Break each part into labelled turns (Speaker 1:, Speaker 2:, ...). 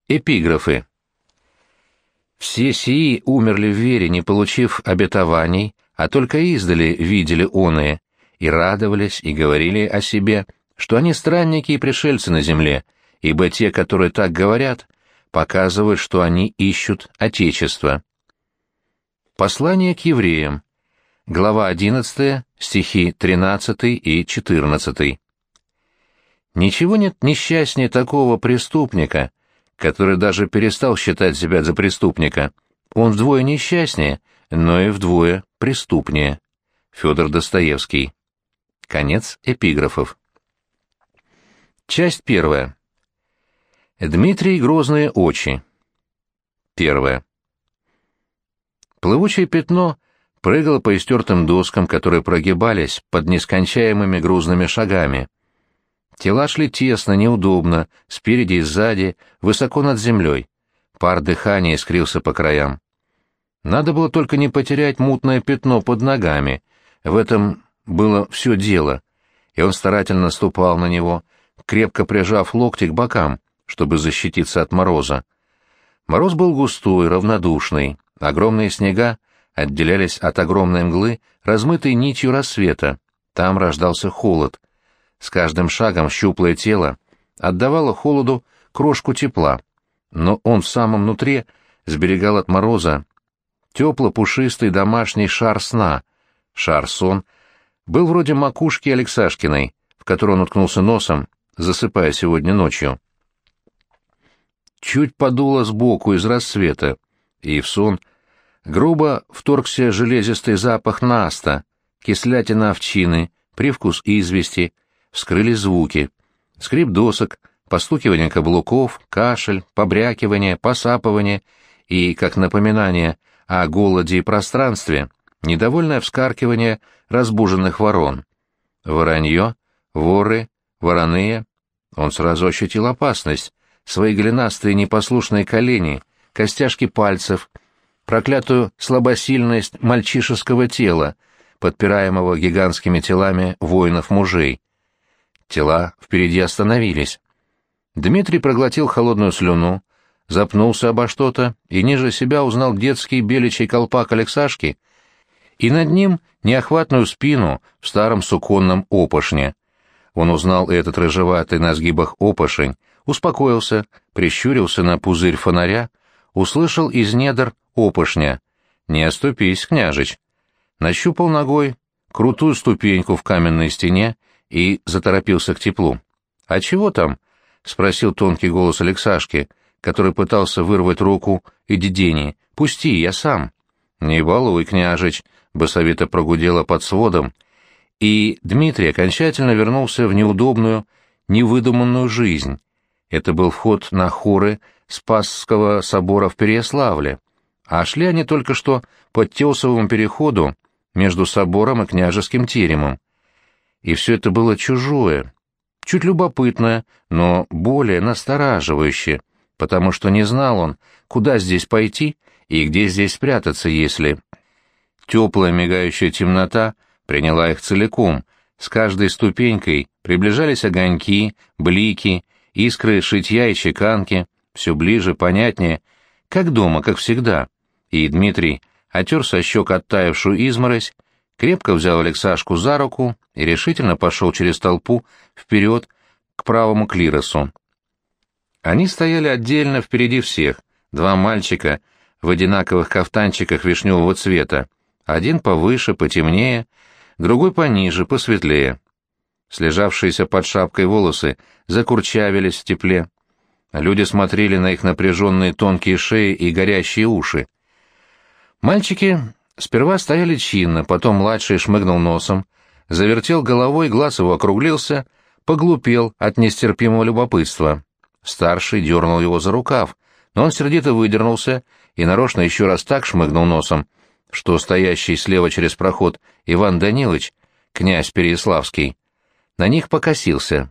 Speaker 1: Эпиграфы. Все сии умерли в вере, не получив обетований, а только издали видели оные, и радовались, и говорили о себе, что они странники и пришельцы на земле, ибо те, которые так говорят, показывают, что они ищут Отечество. Послание к евреям. Глава 11, стихи 13 и 14. Ничего нет несчастнее такого преступника, который даже перестал считать себя за преступника. Он вдвое несчастнее, но и вдвое преступнее. Федор Достоевский. Конец эпиграфов. Часть первая. Дмитрий Грозные очи. Первая. Плывучее пятно прыгало по истертым доскам, которые прогибались под нескончаемыми грузными шагами. Тела шли тесно, неудобно, спереди и сзади, высоко над землей. Пар дыхания искрился по краям. Надо было только не потерять мутное пятно под ногами. В этом было все дело, и он старательно ступал на него, крепко прижав локти к бокам, чтобы защититься от мороза. Мороз был густой, равнодушный. Огромные снега отделялись от огромной мглы, размытой нитью рассвета. Там рождался холод. С каждым шагом щуплое тело отдавало холоду крошку тепла, но он в самом нутре сберегал от мороза тепло-пушистый домашний шар сна. Шар-сон был вроде макушки Алексашкиной, в которую он уткнулся носом, засыпая сегодня ночью. Чуть подуло сбоку из рассвета, и в сон грубо вторгся железистый запах наста, кислятина овчины, привкус извести. Вскрылись звуки. Скрип досок, постукивание каблуков, кашель, побрякивание, посапывание и, как напоминание о голоде и пространстве, недовольное вскаркивание разбуженных ворон. Воронье, воры, вороные. Он сразу ощутил опасность. Свои голенастые непослушные колени, костяшки пальцев, проклятую слабосильность мальчишеского тела, подпираемого гигантскими телами воинов-мужей. Тела впереди остановились. Дмитрий проглотил холодную слюну, запнулся обо что-то и ниже себя узнал детский беличий колпак Алексашки и над ним неохватную спину в старом суконном опошне. Он узнал этот рыжеватый на сгибах опошень, успокоился, прищурился на пузырь фонаря, услышал из недр опошня: «Не оступись, княжич!» Нащупал ногой крутую ступеньку в каменной стене и заторопился к теплу. «А чего там?» — спросил тонкий голос Алексашки, который пытался вырвать руку и Дидени. «Пусти, я сам». «Не балуй, княжич», — басовито прогудело под сводом, и Дмитрий окончательно вернулся в неудобную, невыдуманную жизнь. Это был вход на хоры Спасского собора в Переяславле, а шли они только что по Тесовому переходу между собором и княжеским теремом. И все это было чужое, чуть любопытное, но более настораживающее, потому что не знал он, куда здесь пойти и где здесь спрятаться, если... Теплая мигающая темнота приняла их целиком, с каждой ступенькой приближались огоньки, блики, искры шитья и чеканки, все ближе, понятнее, как дома, как всегда. И Дмитрий отер со щек оттаившую изморозь, крепко взял Алексашку за руку и решительно пошел через толпу вперед к правому клиросу. Они стояли отдельно впереди всех, два мальчика в одинаковых кафтанчиках вишневого цвета, один повыше, потемнее, другой пониже, посветлее. Слежавшиеся под шапкой волосы закурчавились в тепле. Люди смотрели на их напряженные тонкие шеи и горящие уши. Мальчики сперва стояли чинно, потом младший шмыгнул носом, завертел головой, глаз его округлился, поглупел от нестерпимого любопытства. Старший дернул его за рукав, но он сердито выдернулся и нарочно еще раз так шмыгнул носом, что стоящий слева через проход Иван Данилович, князь Переяславский, на них покосился.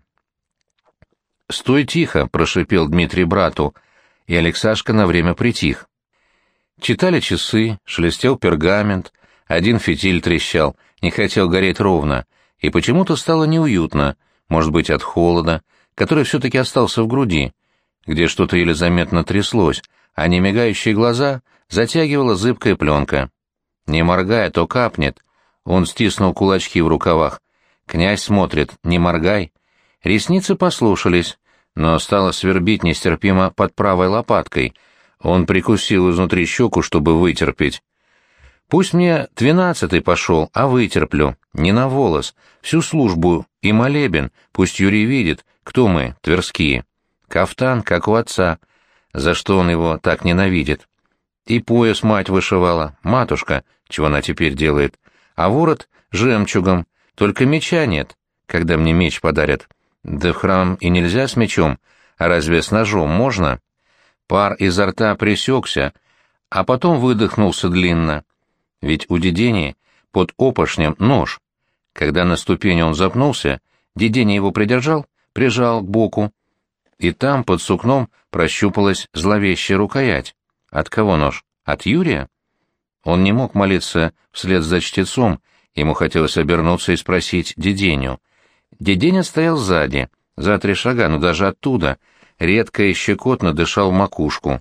Speaker 1: «Стой тихо!» — прошипел Дмитрий брату, и Алексашка на время притих. Читали часы, шелестел пергамент, один фитиль трещал, не хотел гореть ровно, и почему-то стало неуютно, может быть, от холода, который все-таки остался в груди, где что-то еле заметно тряслось, а немигающие глаза затягивала зыбкая пленка. Не моргая, то капнет. Он стиснул кулачки в рукавах. Князь смотрит, не моргай. Ресницы послушались, но стало свербить нестерпимо под правой лопаткой. Он прикусил изнутри щеку, чтобы вытерпеть. Пусть мне 12-й пошел, а вытерплю, не на волос, всю службу и молебен, пусть Юрий видит, кто мы, тверские. Кафтан, как у отца, за что он его так ненавидит. И пояс мать вышивала, матушка, чего она теперь делает, а ворот жемчугом, только меча нет, когда мне меч подарят. Да в храм и нельзя с мечом, а разве с ножом можно? Пар изо рта пресекся, а потом выдохнулся длинно. Ведь у Дедени под опошнем нож. Когда на ступени он запнулся, Деденя его придержал, прижал к боку, и там под сукном прощупалась зловещая рукоять. От кого нож? От Юрия? Он не мог молиться вслед за чтецом, ему хотелось обернуться и спросить Деденю. Деденя стоял сзади, за 3 шага, но даже оттуда, редко и щекотно дышал в макушку.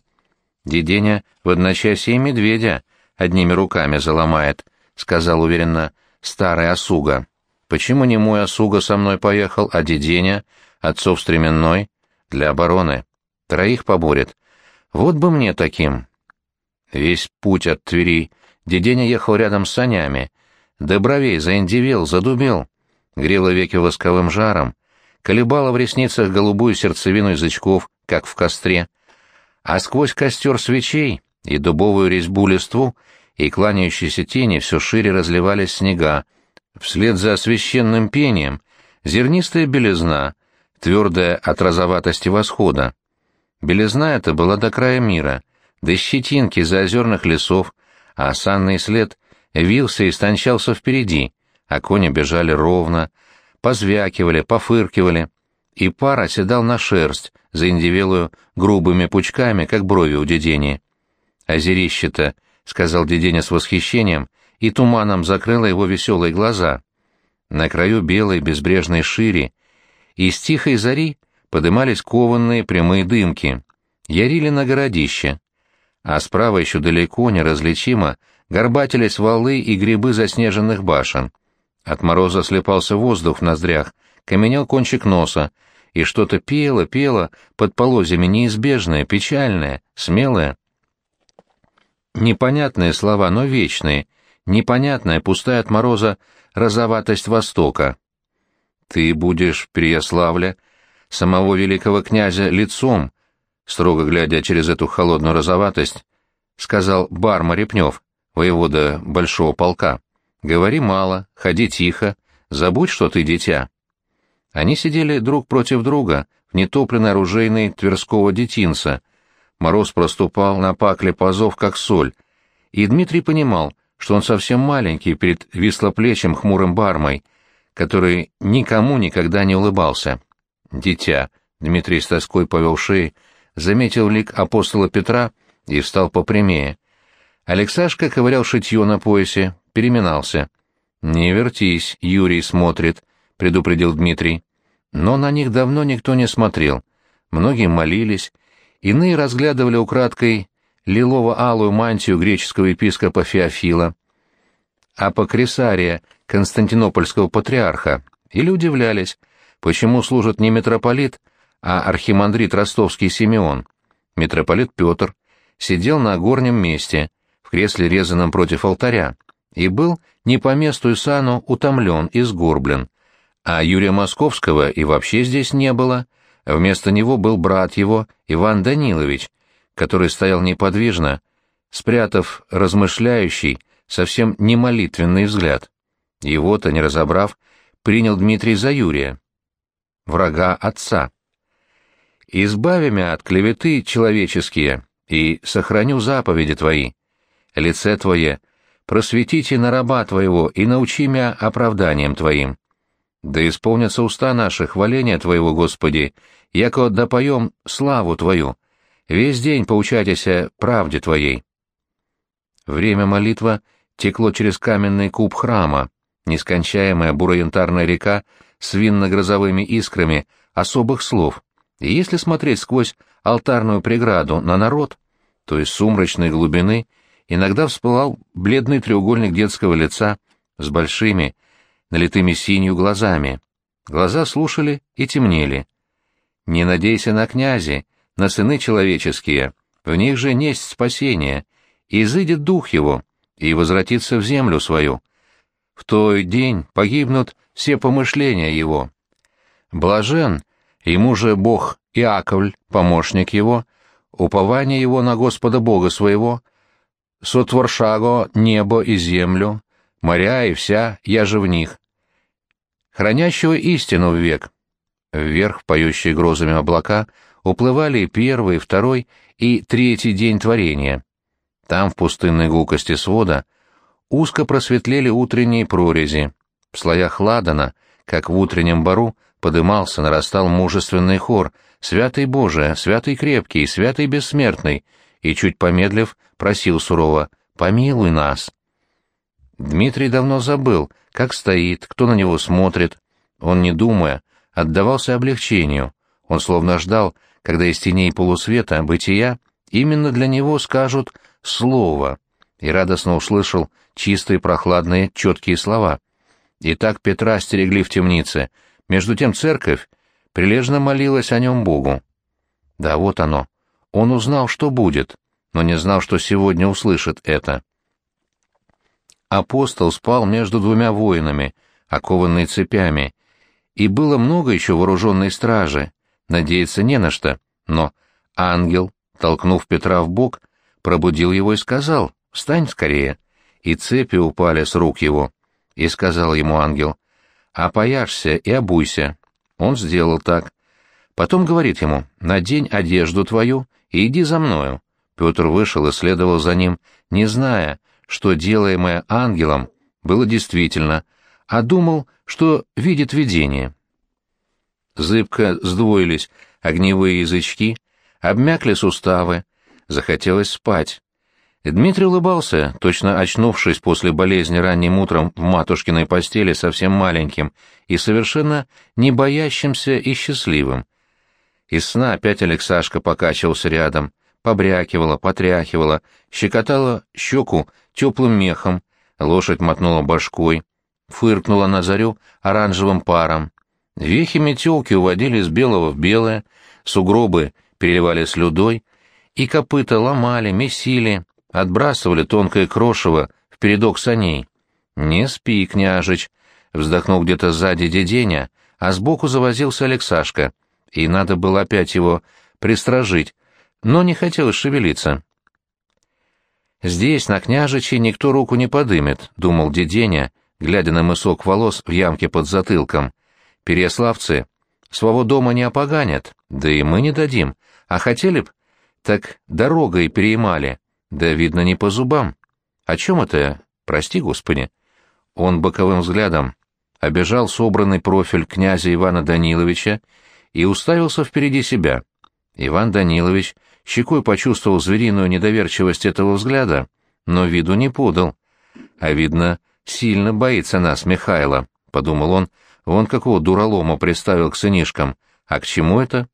Speaker 1: Деденя в одночасье и медведя одними руками заломает, — сказал уверенно старый осуга. Почему не мой осуга со мной поехал, а Деденя, отцов стременной, для обороны? 3 поборет. Вот бы мне таким. Весь путь от Твери Деденя ехал рядом с санями. До бровей заиндевел, задубел. Грело веки восковым жаром, колебало в ресницах голубую сердцевину язычков, как в костре. А сквозь костер свечей и дубовую резьбу листву и кланяющиеся тени все шире разливались снега. Вслед за священным пением зернистая белизна, твердая от розоватости восхода. Белизна эта была до края мира, до щетинки заозерных лесов, а осанный след вился и истончался впереди, а кони бежали ровно, позвякивали, пофыркивали, и пар оседал на шерсть, заиндевелую грубыми пучками, как брови у Дедени. «Озерище-то», — сказал Деденя с восхищением, и туманом закрыло его веселые глаза. На краю белой безбрежной шири из тихой зари подымались кованные прямые дымки, ярили на городище, а справа еще далеко, неразличимо, горбатились валы и грибы заснеженных башен. От мороза слепался воздух в ноздрях, каменел кончик носа, и что-то пело под полозьями неизбежное, печальное, смелое. Непонятные слова, но вечные, непонятная, пустая от мороза розоватость Востока. «Ты будешь, Переяславля, самого великого князя лицом», строго глядя через эту холодную розоватость, сказал Барма Репнев, воевода большого полка. «Говори мало, ходи тихо, забудь, что ты дитя». Они сидели друг против друга в нетопленной оружейной Тверского детинца. Мороз проступал на пакле пазов, как соль, и Дмитрий понимал, что он совсем маленький перед вислоплечим хмурым Бармой, который никому никогда не улыбался. «Дитя», — Дмитрий с тоской повел шеей, заметил лик апостола Петра и встал попрямее. Алексашка ковырял шитье на поясе, переминался. «Не вертись, Юрий смотрит», — предупредил Дмитрий. Но на них давно никто не смотрел. Многие молились, иные разглядывали украдкой лилово-алую мантию греческого епископа Феофила, апокрисария константинопольского патриарха, или удивлялись, почему служит не митрополит, а архимандрит ростовский Симеон. Митрополит Петр сидел на горнем месте, в кресле, резаном против алтаря, и был не по месту и сану утомлен и сгорблен, а Юрия Московского и вообще здесь не было. Вместо него был брат его, Иван Данилович, который стоял неподвижно, спрятав размышляющий, совсем не молитвенный взгляд. Его-то, не разобрав, принял Дмитрий за Юрия, врага отца. «Избави мя от клеветы человеческие, и сохраню заповеди твои. Лице твое просветите на раба твоего и научи мя оправданием твоим. Да исполнятся уста наши хваления твоего, Господи, яко допоем славу твою. Весь день поучайтеся правде твоей». Время молитва текло через каменный куб храма, нескончаемая буро-янтарная река с винно-грозовыми искрами особых слов, и если смотреть сквозь алтарную преграду на народ, то из сумрачной глубины иногда всплывал бледный треугольник детского лица с большими, налитыми синью глазами. Глаза слушали и темнели. «Не надейся на князи, на сыны человеческие, в них же несть спасение, и изыдет дух его, и возвратится в землю свою. В той день погибнут все помышления его. Блажен, ему же Бог Иаковль, помощник его, упование его на Господа Бога своего, сотворшаго небо и землю, моря и вся, я же в них, хранящего истину в век». Вверх, поющие грозами облака, уплывали первый, второй и третий день творения. Там, в пустынной гулкости свода, узко просветлели утренние прорези. В слоях ладана, как в утреннем бару, подымался, нарастал мужественный хор, святый Божий, святый крепкий, святый бессмертный, и, чуть помедлив, просил сурово: «Помилуй нас». Дмитрий давно забыл, как стоит, кто на него смотрит. Он, не думая, отдавался облегчению. Он словно ждал, когда из теней полусвета бытия именно для него скажут слово, и радостно услышал чистые, прохладные, четкие слова. И так Петра стерегли в темнице. Между тем церковь прилежно молилась о нем Богу. Да, вот оно. Он узнал, что будет, но не знал, что сегодня услышит это. Апостол спал между двумя воинами, окованный цепями, и было много еще вооруженной стражи, надеяться не на что, но ангел, толкнув Петра в бок, пробудил его и сказал: «Встань скорее», и цепи упали с рук его. И сказал ему ангел: «Опояшься и обуйся». Он сделал так. Потом говорит ему: «Надень одежду твою и иди за мною». Петр вышел и следовал за ним, не зная, что делаемое ангелом было действительно, а думал, что видит видение. Зыбко сдвоились огневые язычки, обмякли суставы, захотелось спать. Дмитрий улыбался, точно очнувшись после болезни ранним утром в матушкиной постели совсем маленьким и совершенно не боящимся и счастливым. Из сна опять Алексашка покачивался рядом, побрякивала, потряхивала, щекотала щеку теплым мехом, лошадь мотнула башкой, фыркнула на зарю оранжевым паром. Вехи метелки уводили из белого в белое, сугробы переливали слюдой, и копыта ломали, месили, отбрасывали тонкое крошево в передок саней. «Не спи, княжич», — вздохнул где-то сзади деденя, а сбоку завозился Алексашка, и надо было опять его пристражить, но не хотелось шевелиться. «Здесь, на княжичи, никто руку не подымет», — думал деденя, глядя на мысок волос в ямке под затылком. «Переяславцы своего дома не опоганят, да и мы не дадим, а хотели б, так дорогой переимали, да, видно, не по зубам. О чем это, прости господи?» Он боковым взглядом обежал собранный профиль князя Ивана Даниловича и уставился впереди себя. Иван Данилович щекой почувствовал звериную недоверчивость этого взгляда, но виду не подал. «А видно, сильно боится нас Михайло», — подумал он, — «вон какого дуралома приставил к сынишкам. А к чему это?»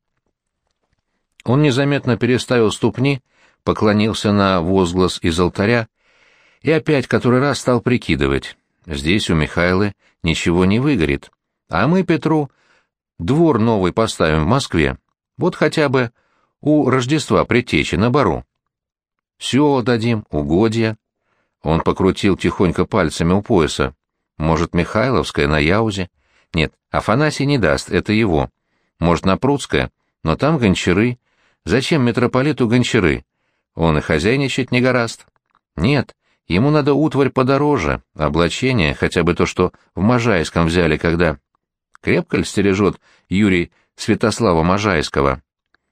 Speaker 1: Он незаметно переставил ступни, поклонился на возглас из алтаря и опять который раз стал прикидывать. Здесь у Михайлы ничего не выгорит, а мы Петру двор новый поставим в Москве, вот хотя бы у Рождества Предтечи на бару. Сёла дадим, угодья. Он покрутил тихонько пальцами у пояса. Может, Михайловская на Яузе? Нет, Афанасий не даст, это его. Может, на Прудское, но там гончары. Зачем митрополиту гончары? Он и хозяйничать не горазд. Нет, ему надо утварь подороже, облачение, хотя бы то, что в Можайском взяли, когда... Крепко ли стережет Юрий Святослава Можайского?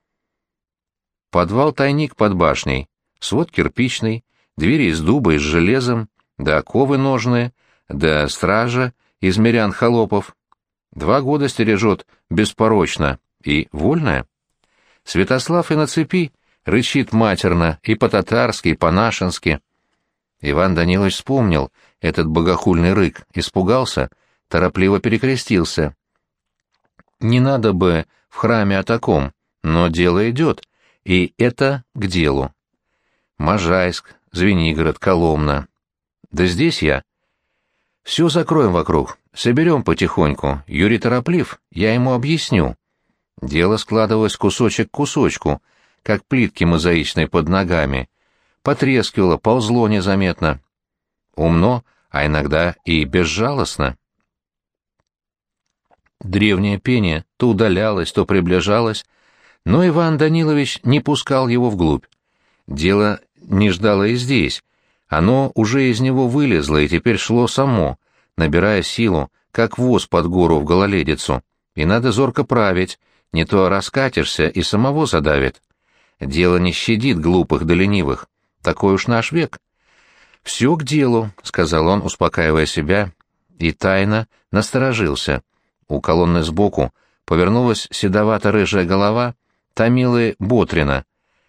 Speaker 1: Подвал-тайник под башней, свод кирпичный, двери из дуба и с железом, да оковы ножные, да стража из мирян-холопов. 2 года стережет беспорочно и вольная. Святослав и на цепи рычит матерно и по-татарски, и по-нашенски. Иван Данилович вспомнил этот богохульный рык, испугался, торопливо перекрестился. Не надо бы в храме о таком, но дело идет. И это к делу. Можайск, Звенигород, Коломна. Да здесь я. Все закроем вокруг, соберем потихоньку. Юрий тороплив, я ему объясню. Дело складывалось кусочек к кусочку, как плитки мозаичные под ногами. Потрескивало, ползло незаметно. Умно, а иногда и безжалостно. Древнее пение то удалялось, то приближалось, но Иван Данилович не пускал его вглубь. Дело не ждало и здесь. Оно уже из него вылезло и теперь шло само, набирая силу, как воз под гору в гололедицу. И надо зорко править, не то раскатишься и самого задавит. Дело не щадит глупых да ленивых. Такой уж наш век. «Все к делу», — сказал он, успокаивая себя, и тайно насторожился. У колонны сбоку повернулась седовато-рыжая голова Томилы Ботрина,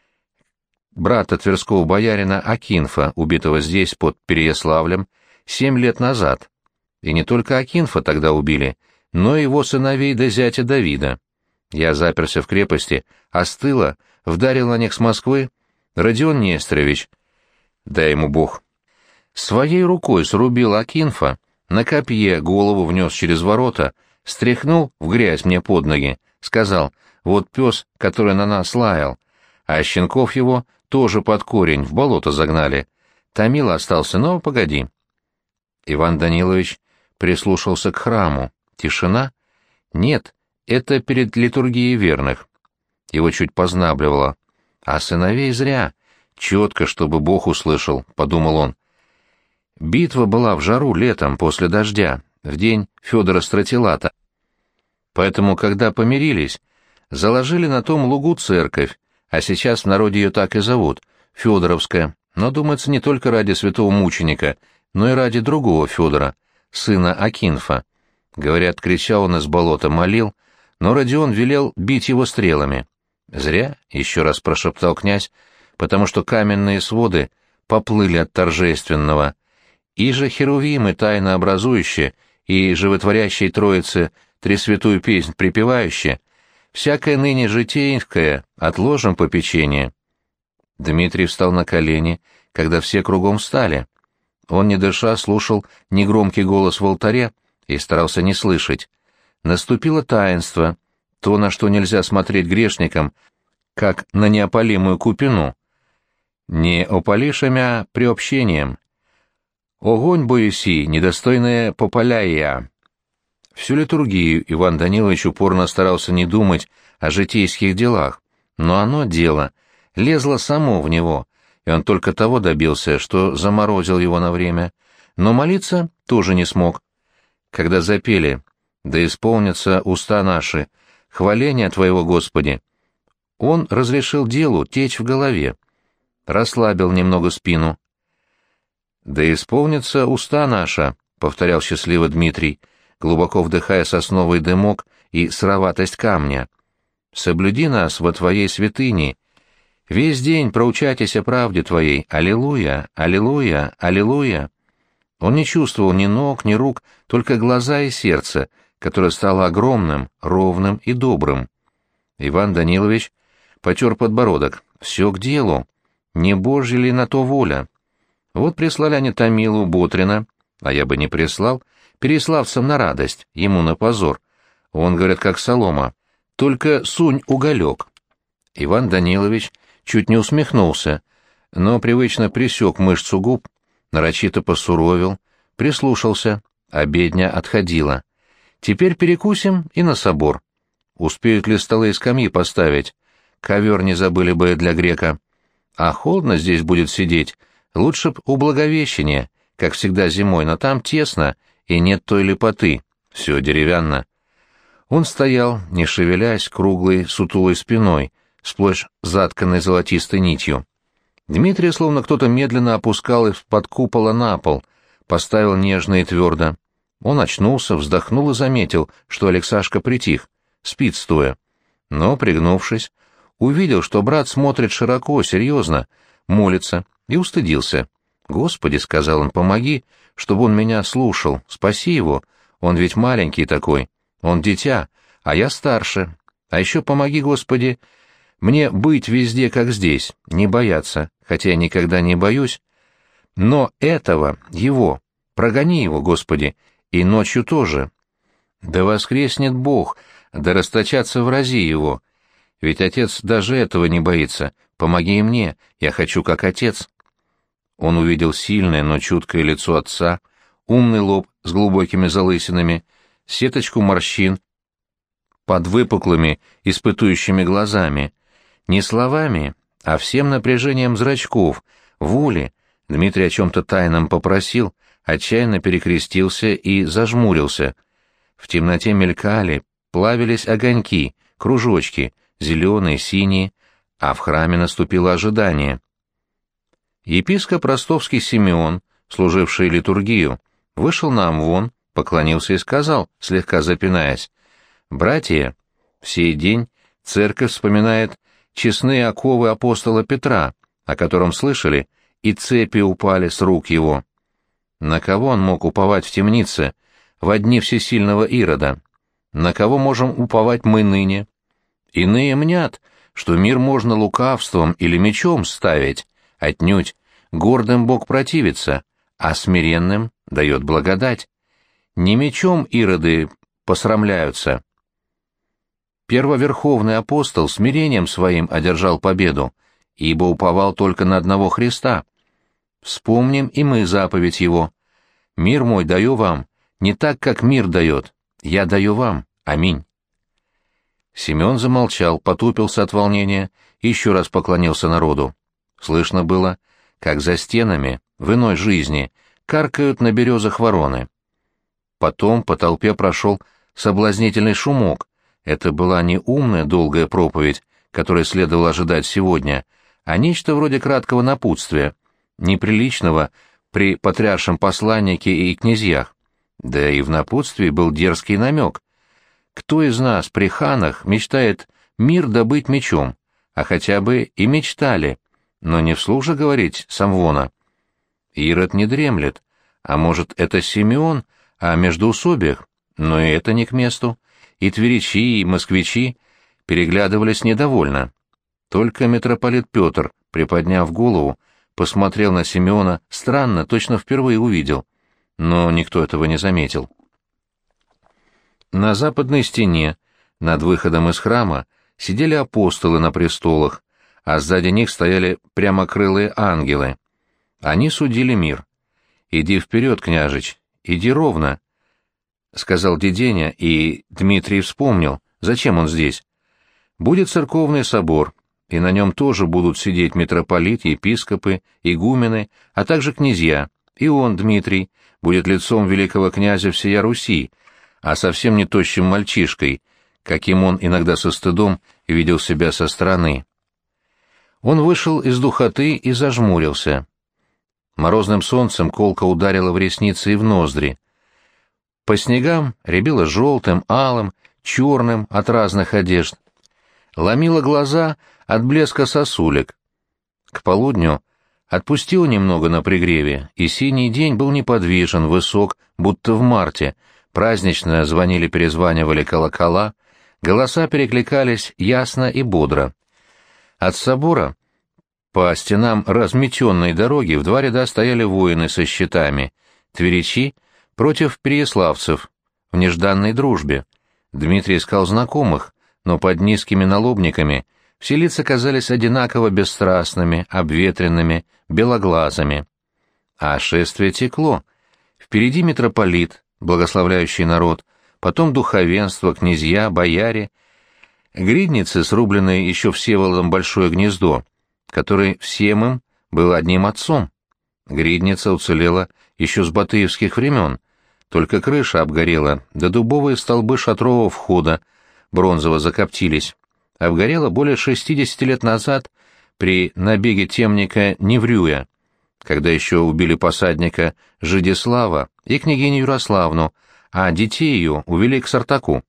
Speaker 1: брата тверского боярина Акинфа, убитого здесь, под Переяславлем, 7 лет назад. И не только Акинфа тогда убили, но и его сыновей да зятя Давида. Я заперся в крепости, а с тыла вдарил на них с Москвы Родион Несторович, дай ему Бог. Своей рукой срубил Акинфа, на копье голову внес через ворота, стряхнул в грязь мне под ноги, сказал: «Вот пес, который на нас лаял», а щенков его тоже под корень в болото загнали. Томила остался, но погоди. Иван Данилович прислушался к храму. Тишина? Нет, это перед литургией верных. Его чуть познабливало. А сыновей зря. Четко, чтобы Бог услышал, — подумал он. Битва была в жару летом, после дождя, в день Федора Стратилата. Поэтому, когда помирились, заложили на том лугу церковь, а сейчас в народе ее так и зовут, Федоровская, но, думается, не только ради святого мученика, но и ради другого Федора, сына Акинфа. Говорят, кричал он из болота, молил, но Родион велел бить его стрелами. «Зря», — еще раз прошептал князь, потому что каменные своды поплыли от торжественного. И же херувимы, тайно образующие, и животворящие Троицы Тресвятую песнь припевающие, всякое ныне житейское отложим попечение. Дмитрий встал на колени, когда все кругом встали. Он, не дыша, слушал негромкий голос в алтаре и старался не слышать. Наступило таинство, то, на что нельзя смотреть грешникам, как на неопалимую купину. Не опалишемя приобщением. Огонь боюси, недостойное попаляя. Всю литургию Иван Данилович упорно старался не думать о житейских делах, но оно, дело, лезло само в него, и он только того добился, что заморозил его на время, но молиться тоже не смог. Когда запели «Да исполнятся уста наши, хваления Твоего, Господи», он разрешил делу течь в голове, расслабил немного спину. «Да исполнится уста наша», — повторял счастливо Дмитрий, глубоко вдыхая сосновый дымок и сыроватость камня. «Соблюди нас во Твоей святыне. Весь день проучайтесь о правде Твоей. Аллилуйя, аллилуйя, аллилуйя». Он не чувствовал ни ног, ни рук, только глаза и сердце, которое стало огромным, ровным и добрым. Иван Данилович потер подбородок. «Все к делу. Не Божья ли на то воля? Вот прислали они Томилу Ботрина, а я бы не прислал, переславцам на радость, ему на позор. Он, говорят, как солома. Только сунь уголек». Иван Данилович чуть не усмехнулся, но привычно присек мышцу губ, нарочито посуровил, прислушался, обедня отходила. «Теперь перекусим и на собор. Успеют ли столы и скамьи поставить? Ковер не забыли бы для грека. А холодно здесь будет сидеть. Лучше б у Благовещения, как всегда зимой, но там тесно и нет той лепоты. Все деревянно». Он стоял, не шевелясь, круглой, сутулой спиной, сплошь затканной золотистой нитью. Дмитрия словно кто-то медленно опускал из-под купола на пол, поставил нежно и твердо. Он очнулся, вздохнул и заметил, что Алексашка притих, спит стоя. Но, пригнувшись, увидел, что брат смотрит широко, серьезно, молится, и устыдился. «Господи», — сказал он, — «помоги, чтобы он меня слушал, спаси его, он ведь маленький такой, он дитя, а я старше, а еще помоги, Господи, Мне быть везде, как здесь, не бояться, хотя я никогда не боюсь. Но этого, его, прогони его, Господи, и ночью тоже. Да воскреснет Бог, да расточатся врази его. Ведь отец даже этого не боится. Помоги и мне, я хочу как отец. Он увидел сильное, но чуткое лицо отца, умный лоб с глубокими залысинами, сеточку морщин под выпуклыми, испытующими глазами. Не словами, а всем напряжением зрачков, воли, Дмитрий о чем-то тайном попросил, отчаянно перекрестился и зажмурился. В темноте мелькали, плавились огоньки, кружочки, зеленые, синие, а в храме наступило ожидание. Епископ ростовский Симеон, служивший литургию, вышел на амвон, поклонился и сказал, слегка запинаясь: «Братья, в сей день церковь вспоминает честные оковы апостола Петра, о котором слышали, и цепи упали с рук его. На кого он мог уповать в темнице, во дни всесильного Ирода? На кого можем уповать мы ныне? Иные мнят, что мир можно лукавством или мечом ставить, отнюдь, гордым Бог противится, а смиренным дает благодать. Не мечом ироды посрамляются». Первоверховный апостол смирением своим одержал победу, ибо уповал только на одного Христа. Вспомним и мы заповедь его: «Мир мой даю вам, не так, как мир дает, я даю вам. Аминь». Симеон замолчал, потупился от волнения и еще раз поклонился народу. Слышно было, как за стенами, в иной жизни, каркают на березах вороны. Потом по толпе прошел соблазнительный шумок. Это была не умная долгая проповедь, которой следовало ожидать сегодня, а нечто вроде краткого напутствия, неприличного при патриаршем посланнике и князьях. Да и в напутствии был дерзкий намек. Кто из нас при ханах мечтает мир добыть мечом, а хотя бы и мечтали, но не вслух же говорить с амвона? Ирод не дремлет, а может, это Симеон о междоусобиях, но и это не к месту. И тверичи, и москвичи переглядывались недовольно. Только митрополит Петр, приподняв голову, посмотрел на Симеона странно, точно впервые увидел, но никто этого не заметил. На западной стене, над выходом из храма, сидели апостолы на престолах, а сзади них стояли прямокрылые ангелы. Они судили мир. «Иди вперед, княжич, иди ровно», — сказал Деденя, и Дмитрий вспомнил, зачем он здесь. «Будет церковный собор, и на нем тоже будут сидеть митрополит, епископы, игумены, а также князья, и он, Дмитрий, будет лицом великого князя всея Руси, а совсем не тощим мальчишкой, каким он иногда со стыдом видел себя со стороны». Он вышел из духоты и зажмурился. Морозным солнцем колко ударило в ресницы и в ноздри. По снегам рябило желтым, алым, черным от разных одежд. Ломило глаза от блеска сосулек. К полудню отпустило немного на пригреве, и синий день был неподвижен, высок, будто в марте. Празднично звонили-перезванивали колокола, голоса перекликались ясно и бодро. От собора по стенам разметенной дороги в два ряда стояли воины со щитами, тверичи против переяславцев, в нежданной дружбе. Дмитрий искал знакомых, но под низкими налобниками все лица казались одинаково бесстрастными, обветренными, белоглазыми. А шествие текло. Впереди митрополит, благословляющий народ, потом духовенство, князья, бояре, гридницы, срубленные еще Всеволодом Большое Гнездо, который всем им был одним отцом. Гридница уцелела еще с батыевских времен, только крыша обгорела, да дубовые столбы шатрового входа бронзово закоптились. Обгорела более 60 лет назад при набеге темника Неврюя, когда еще убили посадника Жидислава и княгиню Ярославну, а детей ее увели к Сартаку.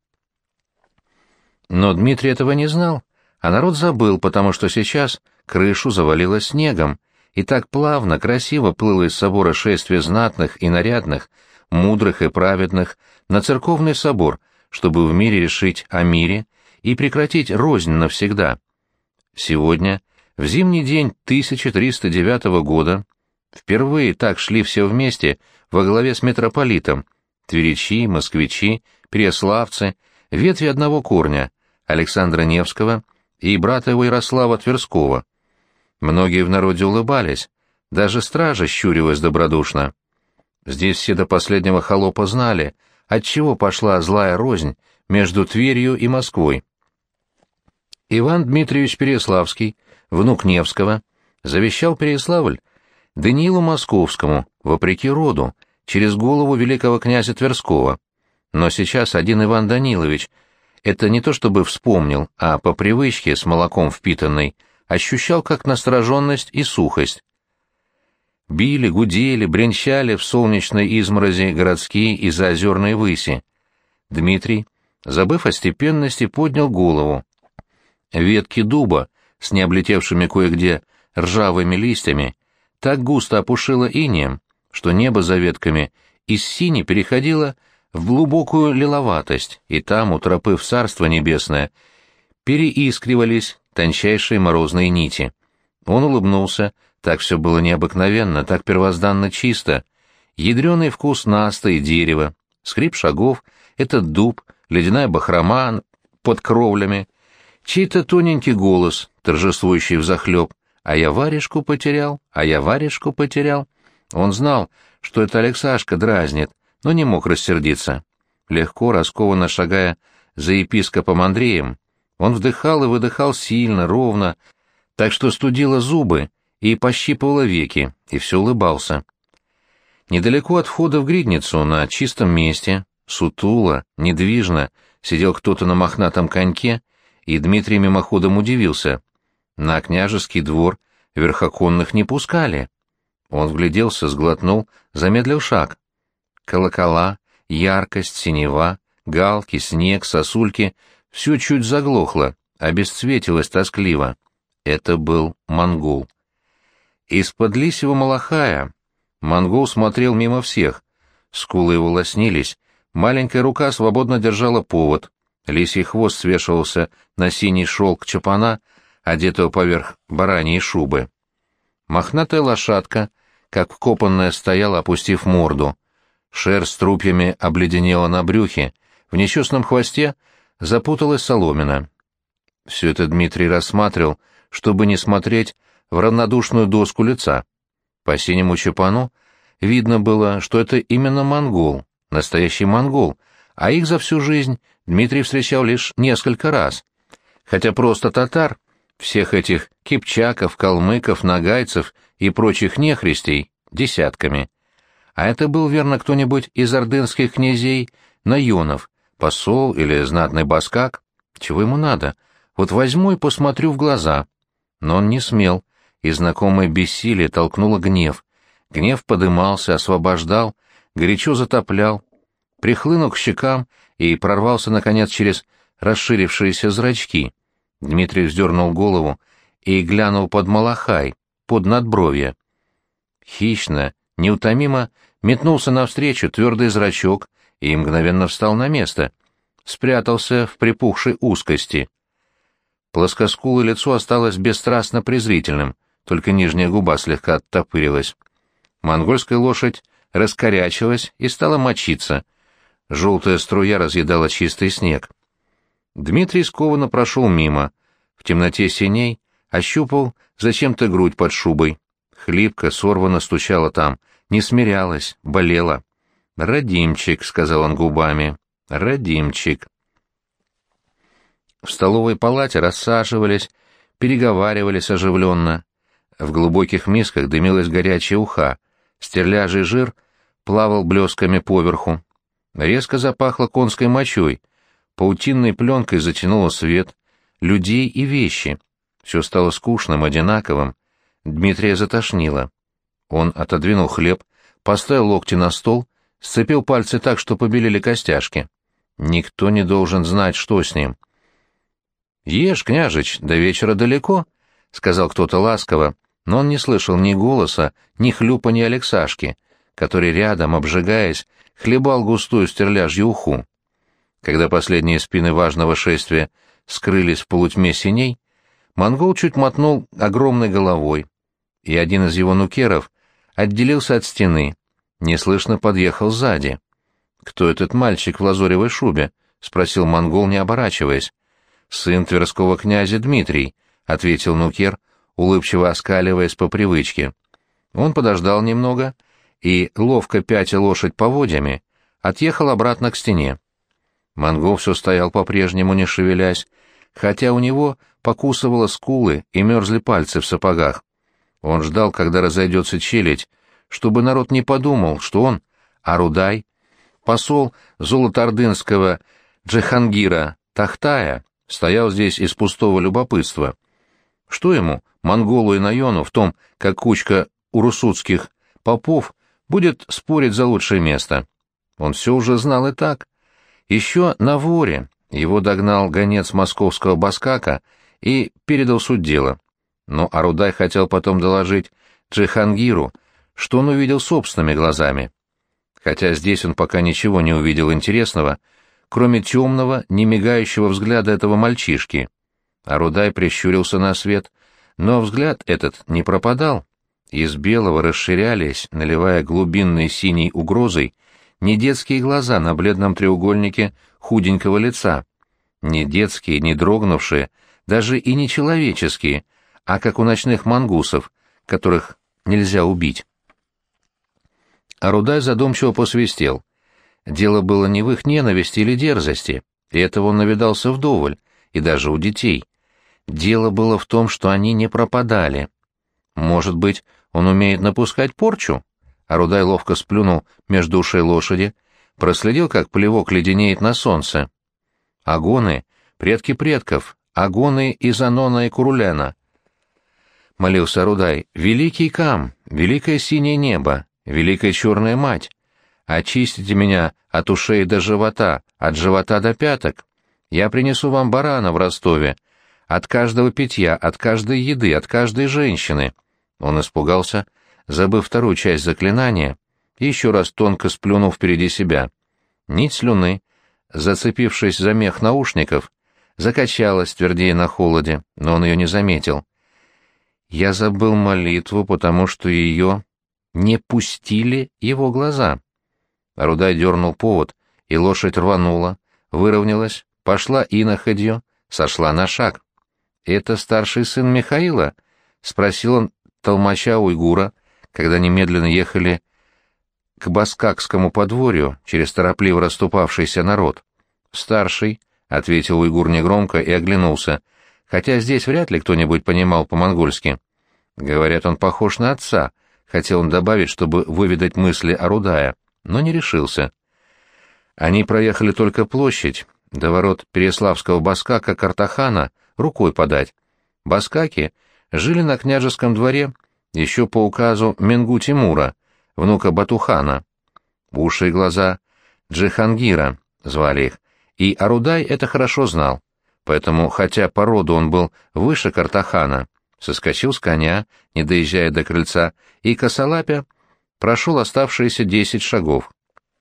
Speaker 1: Но Дмитрий этого не знал, а народ забыл, потому что сейчас крышу завалило снегом, и так плавно, красиво плыло из собора шествие знатных и нарядных, мудрых и праведных, на церковный собор, чтобы в мире решить о мире и прекратить рознь навсегда. Сегодня, в зимний день 1309 года, впервые так шли все вместе во главе с митрополитом: тверичи, москвичи, переяславцы, ветви одного корня, Александра Невского и брата его Ярослава Тверского. Многие в народе улыбались, даже стража щурилась добродушно. Здесь все до последнего холопа знали, отчего пошла злая рознь между Тверью и Москвой. Иван Дмитриевич Переяславский, внук Невского, завещал Переяславль Даниилу Московскому, вопреки роду, через голову великого князя Тверского. Но сейчас один Иван Данилович, это не то чтобы вспомнил, а по привычке с молоком впитанной, ощущал как настороженность и сухость. Били, гудели, бренчали в солнечной изморози городские и заозерные выси. Дмитрий, забыв о степенности, поднял голову. Ветки дуба с необлетевшими кое-где ржавыми листьями так густо опушило инеем, что небо за ветками из сини переходило в глубокую лиловатость, и там, у тропы в Царство Небесное, переискривались тончайшие морозные нити. Он улыбнулся, так все было необыкновенно, так первозданно чисто. Ядреный вкус наста и дерева, скрип шагов, этот дуб, ледяная бахрома под кровлями, чей-то тоненький голос, торжествующий взахлеб: «А я варежку потерял, а я варежку потерял». Он знал, что это Алексашка дразнит, но не мог рассердиться. Легко, раскованно шагая за епископом Андреем, он вдыхал и выдыхал сильно, ровно, так что студило зубы и пощипывало веки, и все улыбался. Недалеко от входа в гридницу, на чистом месте, сутуло, недвижно, сидел кто-то на мохнатом коньке, и Дмитрий мимоходом удивился. На княжеский двор верхоконных не пускали. Он вгляделся, сглотнул, замедлил шаг. Колокола, яркость, синева, галки, снег, сосульки — все чуть заглохло, обесцветилось тоскливо. Это был монгол. Из-под лисьего малахая монгол смотрел мимо всех. Скулы его лоснились, маленькая рука свободно держала повод, лисий хвост свешивался на синий шелк чапана, одетого поверх бараньей шубы. Мохнатая лошадка, как вкопанная, стояла, опустив морду. Шерсть трупьями обледенела на брюхе, в нечестном хвосте запуталась соломина. Все это Дмитрий рассматривал, чтобы не смотреть в равнодушную доску лица. По синему чапану видно было, что это именно монгол, настоящий монгол, а их за всю жизнь Дмитрий встречал лишь несколько раз. Хотя просто татар, всех этих кипчаков, калмыков, нагайцев и прочих нехристей десятками. А это был, верно, кто-нибудь из ордынских князей Наёнов, посол или знатный баскак. Чего ему надо? Вот возьму и посмотрю в глаза. Но он не смел, и знакомое бессилие толкнуло гнев. Гнев подымался, освобождал, горячо затоплял, прихлынул к щекам и прорвался, наконец, через расширившиеся зрачки. Дмитрий вздернул голову и глянул под малахай, под надбровье. Хищно, неутомимо метнулся навстречу твердый зрачок и мгновенно встал на место. Спрятался в припухшей узкости. Плоскоскулое лицо осталось бесстрастно презрительным, только нижняя губа слегка оттопырилась. Монгольская лошадь раскорячилась и стала мочиться. Желтая струя разъедала чистый снег. Дмитрий скованно прошел мимо. В темноте синей ощупал зачем-то грудь под шубой. Хлипко, сорвано стучала там, не смирялась, болела. «Радимчик», — сказал он губами, — «Радимчик». В столовой палате рассаживались, переговаривались оживленно. В глубоких мисках дымилась горячая уха, стерляжий жир плавал блесками поверху. Резко запахло конской мочой, паутинной пленкой затянуло свет, людей и вещи. Все стало скучным, одинаковым. Дмитрия затошнило. Он отодвинул хлеб, поставил локти на стол, сцепил пальцы так, что побелели костяшки. Никто не должен знать, что с ним. «Ешь, княжич, до вечера далеко», — сказал кто-то ласково, но он не слышал ни голоса, ни хлюпанья Алексашки, который рядом, обжигаясь, хлебал густую стерляжью уху. Когда последние спины важного шествия скрылись в полутьме синей, Монгол чуть мотнул огромной головой, и один из его нукеров отделился от стены, неслышно подъехал сзади. «Кто этот мальчик в лазоревой шубе?» — спросил монгол, не оборачиваясь. «Сын тверского князя Дмитрий», — ответил нукер, улыбчиво оскаливаясь по привычке. Он подождал немного и, ловко пятя лошадь поводьями, отъехал обратно к стене. Монгол все стоял по-прежнему, не шевелясь, хотя у него покусывало скулы и мерзли пальцы в сапогах. Он ждал, когда разойдется челядь, чтобы народ не подумал, что он, Арудай, посол золотоордынского Джихангира Тахтая, стоял здесь из пустого любопытства. Что ему, монголу и Найону, в том, как кучка урусутских попов будет спорить за лучшее место? Он все уже знал и так. Еще на Воре его догнал гонец московского баскака и передал суть дела. Но Арудай хотел потом доложить Джихангиру, что он увидел собственными глазами. Хотя здесь он пока ничего не увидел интересного, кроме темного, немигающего взгляда этого мальчишки. Арудай прищурился на свет, но взгляд этот не пропадал. Из белого расширялись, наливая глубинной синей угрозой, не детские глаза на бледном треугольнике худенького лица. Не детские, не дрогнувшие, даже и не человеческие, а как у ночных мангусов, которых нельзя убить. Арудай задумчиво посвистел. Дело было не в их ненависти или дерзости, и этого он навидался вдоволь, и даже у детей. Дело было в том, что они не пропадали. Может быть, он умеет напускать порчу? Арудай ловко сплюнул между ушей лошади, проследил, как плевок леденеет на солнце. Агоны, предки предков, агоны из Анона и Куруляна. Молился Арудай: «Великий Кам, великое синее небо, великая черная мать, очистите меня от ушей до живота, от живота до пяток. Я принесу вам барана в Ростове, от каждого питья, от каждой еды, от каждой женщины». Он испугался, забыв вторую часть заклинания, и еще раз тонко сплюнул впереди себя. Нить слюны, зацепившись за мех наушников, закачалась твердее на холоде, но он ее не заметил. «Я забыл молитву, потому что ее не пустили его глаза». Арудай дернул повод, и лошадь рванула, выровнялась, пошла иноходью, сошла на шаг. «Это старший сын Михаила?» — спросил он толмача уйгура, когда немедленно ехали к баскакскому подворью через торопливо расступавшийся народ. «Старший», — ответил уйгур негромко и оглянулся, хотя здесь вряд ли кто-нибудь понимал по-монгольски. Говорят, он похож на отца, хотел он добавить, чтобы выведать мысли Арудая, но не решился. Они проехали только площадь, до ворот Переславского баскака Картахана рукой подать. Баскаки жили на княжеском дворе еще по указу Менгу Тимура, внука Батухана. Уши и глаза Джихангира звали их, и Арудай это хорошо знал, поэтому, хотя по роду он был выше Картахана, соскочил с коня, не доезжая до крыльца, и, косолапя, прошел оставшиеся 10 шагов.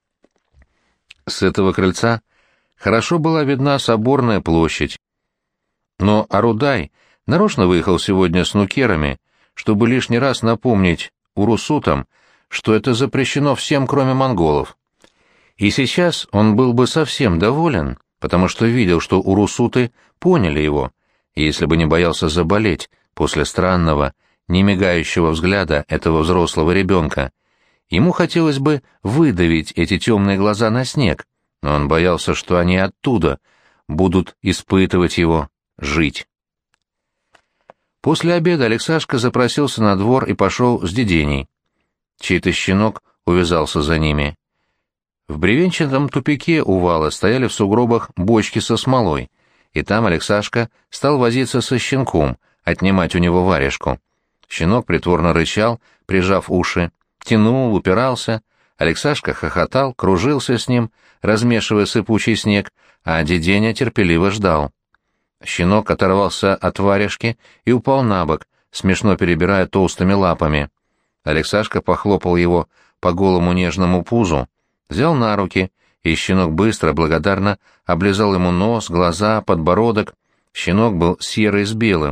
Speaker 1: С этого крыльца хорошо была видна соборная площадь. Но Арудай нарочно выехал сегодня с нукерами, чтобы лишний раз напомнить урусутам, что это запрещено всем, кроме монголов. И сейчас он был бы совсем доволен, потому что видел, что урусуты поняли его, и если бы не боялся заболеть после странного, немигающего взгляда этого взрослого ребенка, ему хотелось бы выдавить эти темные глаза на снег, но он боялся, что они оттуда будут испытывать его, жить. После обеда Алексашка запросился на двор и пошел с деденей. Чей-то щенок увязался за ними. В бревенчатом тупике у вала стояли в сугробах бочки со смолой, и там Алексашка стал возиться со щенком, отнимать у него варежку. Щенок притворно рычал, прижав уши, тянул, упирался. Алексашка хохотал, кружился с ним, размешивая сыпучий снег, а деденя терпеливо ждал. Щенок оторвался от варежки и упал на бок, смешно перебирая толстыми лапами. Алексашка похлопал его по голому нежному пузу, взял на руки, и щенок быстро, благодарно облизал ему нос, глаза, подбородок. Щенок был серый с белым,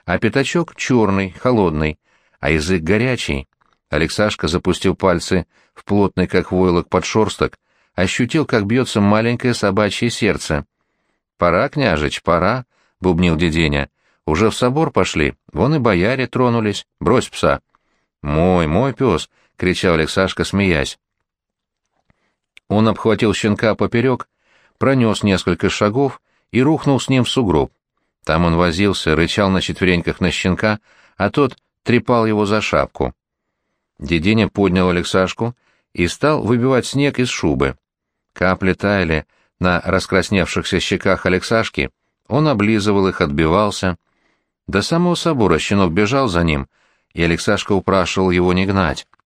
Speaker 1: а пятачок черный, холодный, а язык горячий. Алексашка запустил пальцы в плотный, как войлок, подшерсток, ощутил, как бьется маленькое собачье сердце. «Пора, княжич, пора», — бубнил Деденя. «Уже в собор пошли, вон и бояре тронулись. Брось пса». Мой пес», — кричал Алексашка, смеясь. Он обхватил щенка поперек, пронес несколько шагов и рухнул с ним в сугроб. Там он возился, рычал на четвереньках на щенка, а тот трепал его за шапку. Деденя поднял Алексашку и стал выбивать снег из шубы. Капли таяли на раскрасневшихся щеках Алексашки, он облизывал их, отбивался. До самого собора щенок бежал за ним, и Алексашка упрашивал его не гнать.